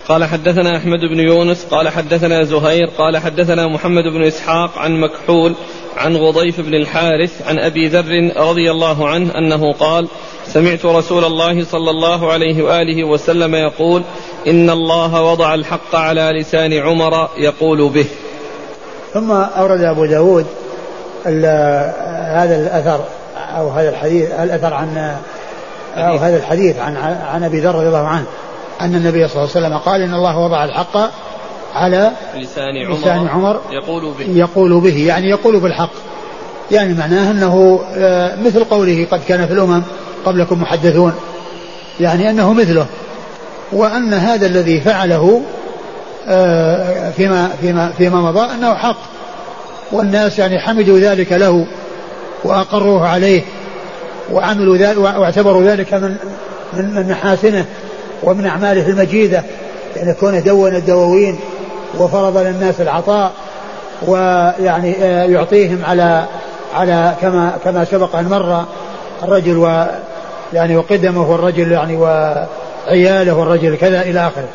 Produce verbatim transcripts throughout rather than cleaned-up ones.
قال حدثنا أحمد بن يونس قال حدثنا زهير قال حدثنا محمد بن إسحاق عن مكحول عن غضيف بن الحارث عن أبي ذر رضي الله عنه أنه قال سمعت رسول الله صلى الله عليه وآله وسلم يقول إن الله وضع الحق على لسان عمر يقول به. ثم أورد أبو داود هذا الأثر أو هذا الحديث الأثر عن أو هذا الحديث عن عن أبي ذر رضي الله عنه أن النبي صلى الله عليه وسلم قال إن الله وضع الحق على لسان عمر, لسان عمر يقول به يقول به يعني يقول بالحق، يعني معناه أنه مثل قوله قد كان في الأمم قبلكم محدثون، يعني أنه مثله، وأن هذا الذي فعله فيما فيما فيما مضى أنه حق، والناس يعني حمدوا ذلك له وأقروه عليه وعملوا ذلك واعتبروا ذلك من من محاسنه ومن أعماله المجيدة، يعني كونه دون الدواوين وفرض للناس العطاء ويعني يعطيهم على على كما كما سبق أن مر الرجل ويعني وقدمه والرجل يعني وعياله والرجل كذا إلى آخره.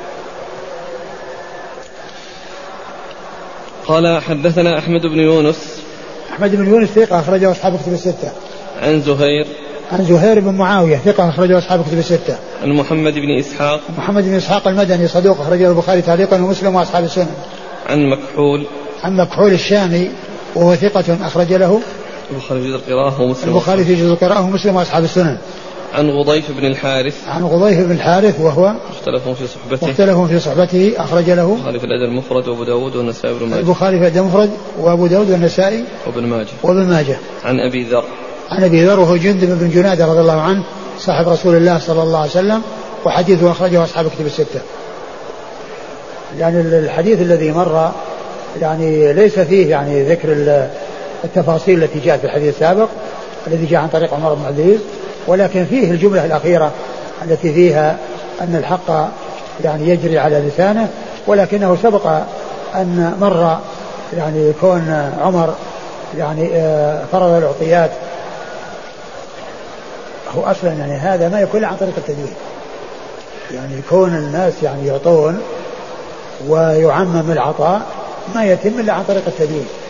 قال حدثنا أحمد بن يونس أحمد بن يونس ثقة أخرجه أصحاب كتب الستة. عن زهير عن زهير بن معاوية ثقة أخرجه أصحاب كتب الستة. عن محمد بن إسحاق محمد بن إسحاق المدني صدوق أخرجه البخاري تعليقا ومسلم وأصحاب السنن. عن مكحول عن مكحول الشامي وهو ثقة أخرج له البخاري في جزء القراءة ومسلم البخاري في جزء القراءة ومسلم وأصحاب السنن. عن غضيف بن الحارث عن غضيف بن الحارث وهو مختلف في صحبته مختلف في صحبته أخرج له البخاري في الأدب المفرد وأبو داود والنسائي وابن ماجه البخاري في الأدب المفرد وأبو داود والنسائي وابن ماجه وابن ماجه. عن أبي ذر عن أبي ذر وهو جندب بن جنادة رضي الله عنه صاحب رسول الله صلى الله عليه وسلم وحديثه أخرجه أصحاب كتب الستة. يعني الحديث الذي مر يعني ليس فيه يعني ذكر التفاصيل التي جاءت في الحديث السابق الذي جاء عن طريق عمر بن عبد العزيز، ولكن فيه الجملة الأخيرة التي فيها أن الحق يعني يجري على لسانه، ولكنه سبق أن مر يعني كون عمر يعني فرض العطيات هو أصلا يعني هذا ما يكون عن طريق التدوين، يعني كون الناس يعني يعطون ويعمم العطاء ما يتم إلا عن طريق التدوين،